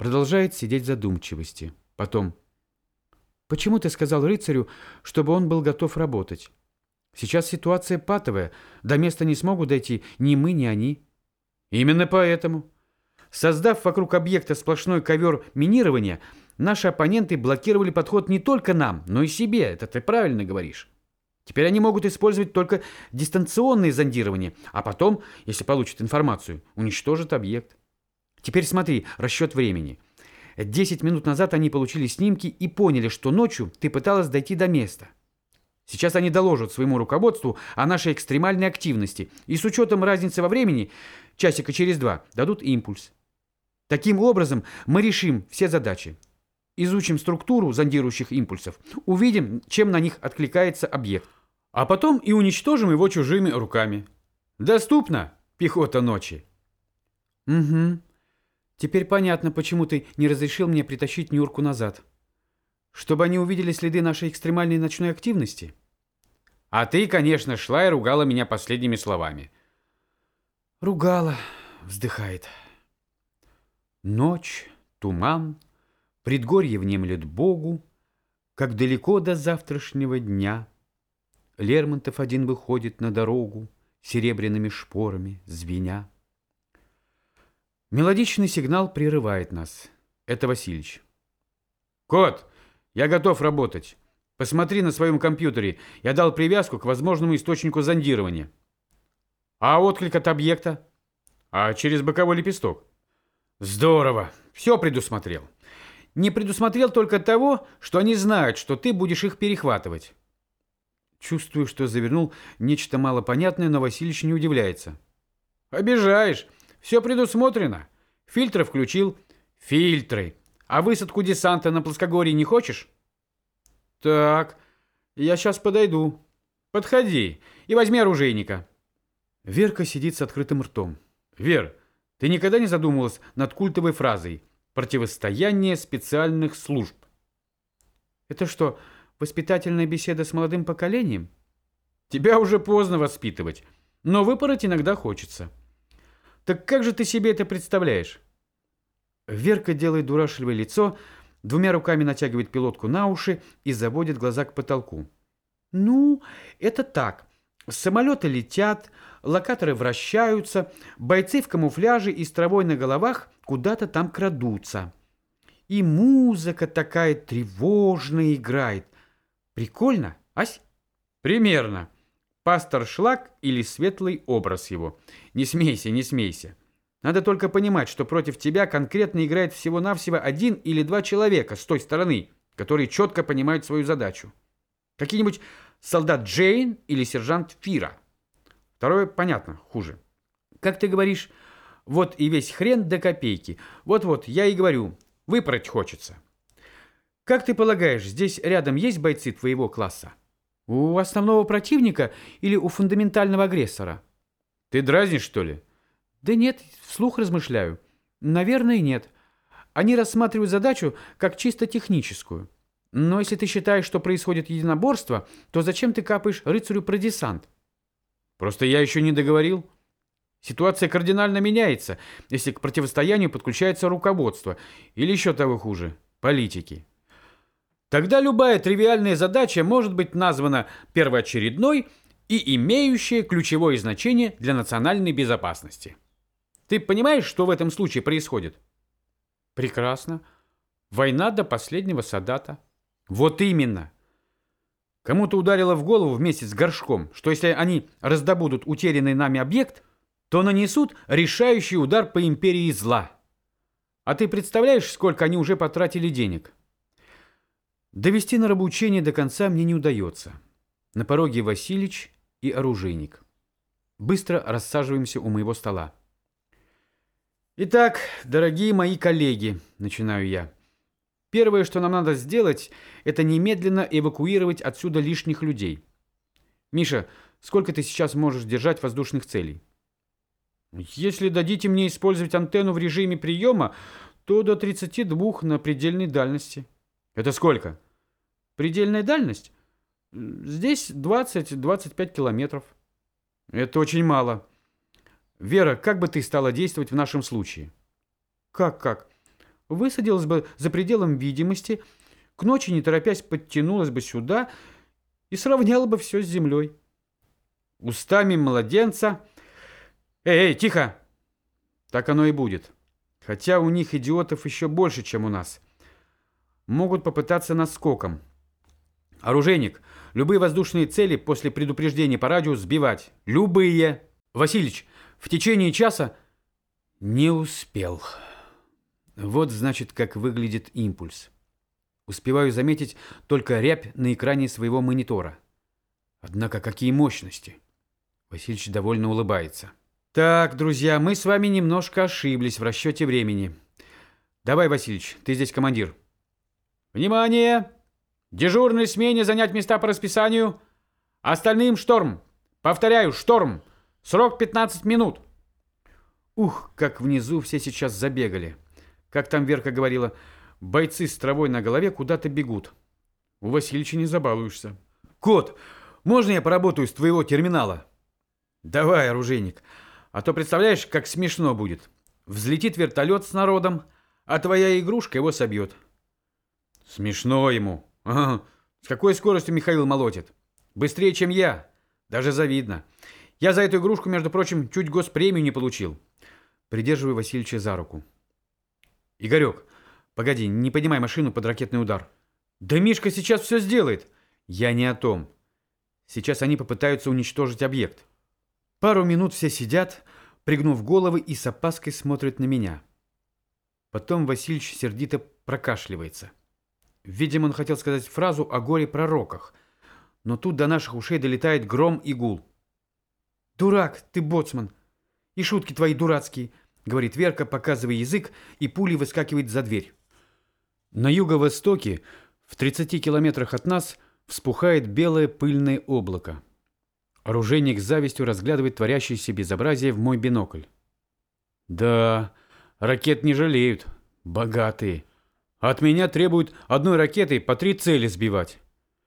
Продолжает сидеть в задумчивости. Потом. Почему ты сказал рыцарю, чтобы он был готов работать? Сейчас ситуация патовая. До места не смогут дойти ни мы, ни они. Именно поэтому. Создав вокруг объекта сплошной ковер минирования, наши оппоненты блокировали подход не только нам, но и себе. Это ты правильно говоришь. Теперь они могут использовать только дистанционное зондирование, а потом, если получат информацию, уничтожат объект. Теперь смотри, расчет времени. 10 минут назад они получили снимки и поняли, что ночью ты пыталась дойти до места. Сейчас они доложат своему руководству о нашей экстремальной активности и с учетом разницы во времени, часика через 2, дадут импульс. Таким образом, мы решим все задачи. Изучим структуру зондирующих импульсов, увидим, чем на них откликается объект, а потом и уничтожим его чужими руками. Доступно, пехота ночи. Угу. Теперь понятно, почему ты не разрешил мне притащить Нюрку назад. Чтобы они увидели следы нашей экстремальной ночной активности. А ты, конечно, шла и ругала меня последними словами. Ругала, вздыхает. Ночь, туман, предгорье внемлет Богу, как далеко до завтрашнего дня. Лермонтов один выходит на дорогу, серебряными шпорами звеня. Мелодичный сигнал прерывает нас. Это Васильич. Кот, я готов работать. Посмотри на своем компьютере. Я дал привязку к возможному источнику зондирования. А отклик от объекта? А через боковой лепесток? Здорово. Все предусмотрел. Не предусмотрел только того, что они знают, что ты будешь их перехватывать. Чувствую, что завернул нечто малопонятное, но Васильич не удивляется. Обижаешь. Все предусмотрено. Фильтры включил. Фильтры. А высадку десанта на плоскогорье не хочешь? Так, я сейчас подойду. Подходи и возьми оружейника. Верка сидит с открытым ртом. Вер, ты никогда не задумывалась над культовой фразой «противостояние специальных служб»? Это что, воспитательная беседа с молодым поколением? Тебя уже поздно воспитывать, но выпороть иногда хочется. Так как же ты себе это представляешь? Верка делает дурашливое лицо, двумя руками натягивает пилотку на уши и заводит глаза к потолку. Ну, это так. Самолеты летят, локаторы вращаются, бойцы в камуфляже и с травой на головах куда-то там крадутся. И музыка такая тревожная играет. Прикольно, ась? Примерно. Пастор Шлак или светлый образ его. Не смейся, не смейся. Надо только понимать, что против тебя конкретно играет всего-навсего 1 или 2 человека с той стороны, которые четко понимают свою задачу. Какие-нибудь солдат Джейн или сержант Фира. Второе, понятно, хуже. Как ты говоришь, вот и весь хрен до копейки. Вот-вот, я и говорю, выпороть хочется. Как ты полагаешь, здесь рядом есть бойцы твоего класса? У основного противника или у фундаментального агрессора? Ты дразнишь, что ли? Да нет, вслух размышляю. Наверное, нет. Они рассматривают задачу как чисто техническую. Но если ты считаешь, что происходит единоборство, то зачем ты капаешь рыцарю про десант? Просто я еще не договорил. Ситуация кардинально меняется, если к противостоянию подключается руководство, или еще того хуже, политики. Тогда любая тривиальная задача может быть названа первоочередной и имеющая ключевое значение для национальной безопасности. Ты понимаешь, что в этом случае происходит? Прекрасно. Война до последнего солдата. Вот именно. Кому-то ударило в голову вместе с горшком, что если они раздобудут утерянный нами объект, то нанесут решающий удар по империи зла. А ты представляешь, сколько они уже потратили денег? Довести нравоучение до конца мне не удается. На пороге Васильич и оружейник. Быстро рассаживаемся у моего стола. Итак, дорогие мои коллеги, начинаю я. Первое, что нам надо сделать, это немедленно эвакуировать отсюда лишних людей. Миша, сколько ты сейчас можешь держать воздушных целей? Если дадите мне использовать антенну в режиме приема, то до 32 на предельной дальности. Это сколько? Предельная дальность? Здесь 20-25 километров. Это очень мало. Вера, как бы ты стала действовать в нашем случае? Как? высадилась бы за пределом видимости, к ночи, не торопясь, подтянулась бы сюда и сравняла бы все с землей. Устами младенца... Эй, тихо! Так оно и будет. Хотя у них идиотов еще больше, чем у нас. Могут попытаться наскоком. Оружейник, любые воздушные цели после предупреждения по радио сбивать. Любые. Васильич, в течение часа... Не успел. Вот, значит, как выглядит импульс. Успеваю заметить только рябь на экране своего монитора. Однако какие мощности! Васильич довольно улыбается. Так, друзья, мы с вами немножко ошиблись в расчете времени. Давай, Васильич, ты здесь командир. Внимание! Дежурной смене занять места по расписанию. Остальным шторм. Повторяю, шторм. Срок 15 минут. Ух, как внизу все сейчас забегали. Как там Верка говорила, бойцы с травой на голове куда-то бегут. У Васильича не забалуешься. Кот, можно я поработаю с твоего терминала? Давай, оружейник. А то представляешь, как смешно будет. Взлетит вертолет с народом, а твоя игрушка его собьет. Смешно ему. Ага. С какой скоростью Михаил молотит? Быстрее, чем я. Даже завидно. Я за эту игрушку, между прочим, чуть госпремию не получил. Придерживаю Васильича за руку. Игорек, погоди, не поднимай машину под ракетный удар. Да Мишка сейчас все сделает. Я не о том. Сейчас они попытаются уничтожить объект. Пару минут все сидят, пригнув головы, и с опаской смотрят на меня. Потом Васильич сердито прокашливается. Видимо, он хотел сказать фразу о горе-пророках. Но тут до наших ушей долетает гром и гул. «Дурак ты, боцман! И шутки твои дурацкие!» — говорит Верка, показывая язык, и пулей выскакивает за дверь. На юго-востоке, в 30 километрах от нас, вспухает белое пыльное облако. Оружейник с завистью разглядывает творящееся безобразие в мой бинокль. Да, ракет не жалеют. Богатые. От меня требуют одной ракетой по 3 цели сбивать.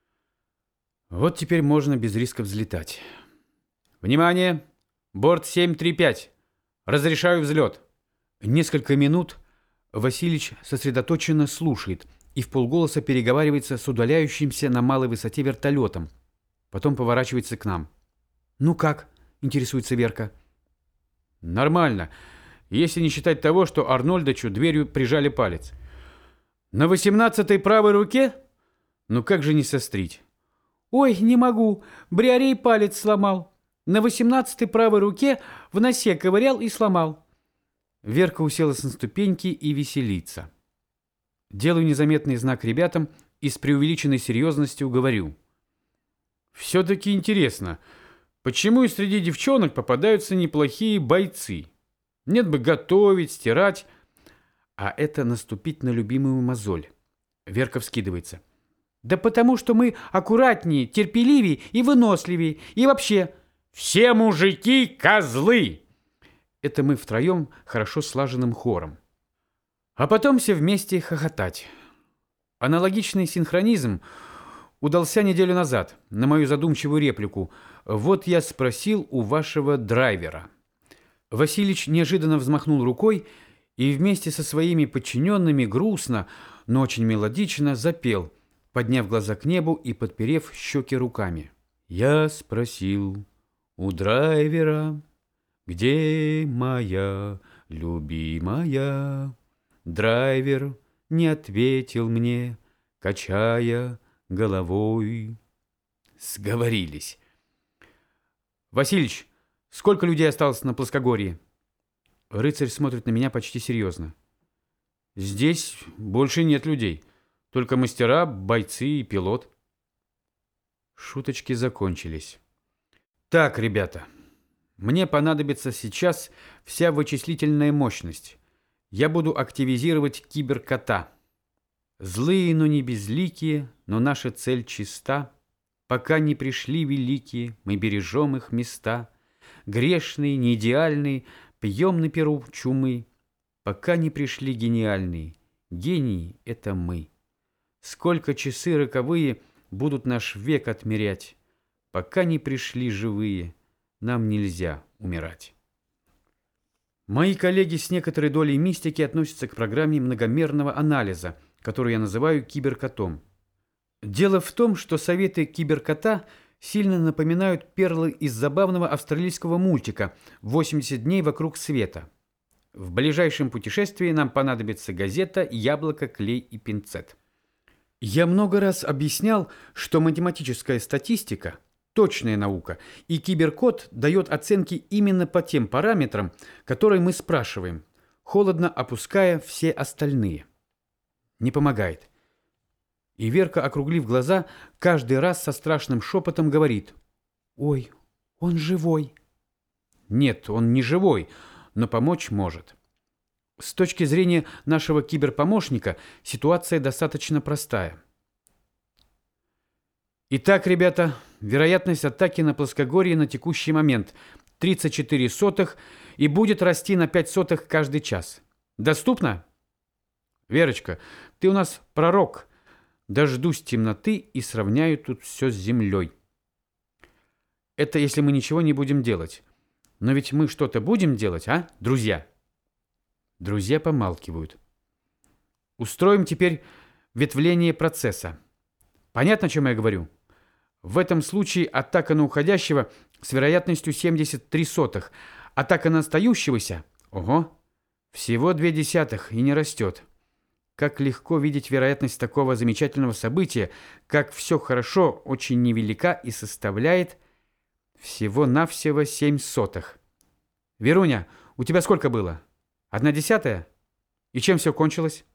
Вот теперь можно без риска взлетать. Внимание! Борт 735. Разрешаю взлет. Несколько минут Васильич сосредоточенно слушает и вполголоса переговаривается с удаляющимся на малой высоте вертолетом. Потом поворачивается к нам. «Ну как?» — интересуется Верка. «Нормально, если не считать того, что Арнольдычу дверью прижали палец. На 18-й правой руке? Ну как же не сострить?» «Ой, не могу, Бриарей палец сломал. На 18-й правой руке в носе ковырял и сломал». Верка уселась на ступеньки и веселится. Делаю незаметный знак ребятам и с преувеличенной серьезностью говорю. «Все-таки интересно, почему и среди девчонок попадаются неплохие бойцы? Нет бы готовить, стирать, а это наступить на любимую мозоль». Верка вскидывается. «Да потому что мы аккуратнее, терпеливее и выносливее, и вообще...» «Все мужики козлы!» Это мы втроем хорошо слаженным хором. А потом все вместе хохотать. Аналогичный синхронизм удался неделю назад на мою задумчивую реплику. «Вот я спросил у вашего драйвера». Васильич неожиданно взмахнул рукой и вместе со своими подчиненными грустно, но очень мелодично запел, подняв глаза к небу и подперев щеки руками. «Я спросил у драйвера, где моя любимая? Драйвер не ответил мне, качая головой». Сговорились. «Василич, сколько людей осталось на плоскогорье?» Рыцарь смотрит на меня почти серьезно. «Здесь больше нет людей. Только мастера, бойцы и пилот». Шуточки закончились. «Так, ребята, мне понадобится сейчас вся вычислительная мощность. Я буду активизировать киберкота. Злые, но не безликие, но наша цель чиста. Пока не пришли великие, мы бережем их места. Грешные, неидеальные, пьем на перу чумы. Пока не пришли гениальные, гении — это мы. Сколько часы роковые будут наш век отмерять. Пока не пришли живые, нам нельзя умирать». Мои коллеги с некоторой долей мистики относятся к программе многомерного анализа, которую я называю киберкотом. Дело в том, что советы киберкота сильно напоминают перлы из забавного австралийского мультика «80 дней вокруг света». В ближайшем путешествии нам понадобится газета, яблоко, клей и пинцет. Я много раз объяснял, что математическая статистика – точная наука, и киберкод дает оценки именно по тем параметрам, которые мы спрашиваем, холодно опуская все остальные. Не помогает. И Верка, округлив глаза, каждый раз со страшным шепотом говорит: «Ой, он живой». Нет, он не живой, но помочь может. С точки зрения нашего киберпомощника ситуация достаточно простая. Итак, ребята, вероятность атаки на плоскогорье на текущий момент 34 сотых и будет расти на 5 сотых каждый час. Доступно? Верочка, ты у нас пророк. Дождусь темноты и сравняю тут все с землей. Это если мы ничего не будем делать. Но ведь мы что-то будем делать, а, друзья? Друзья помалкивают. Устроим теперь ветвление процесса. Понятно, о чем я говорю? В этом случае атака на уходящего с вероятностью 73 сотых. Атака на остающегося, ого, всего 0,2 и не растет. Как легко видеть вероятность такого замечательного события, как все хорошо, очень невелика и составляет всего-навсего 7 сотых. Веруня, у тебя сколько было? 1/10? И чем все кончилось?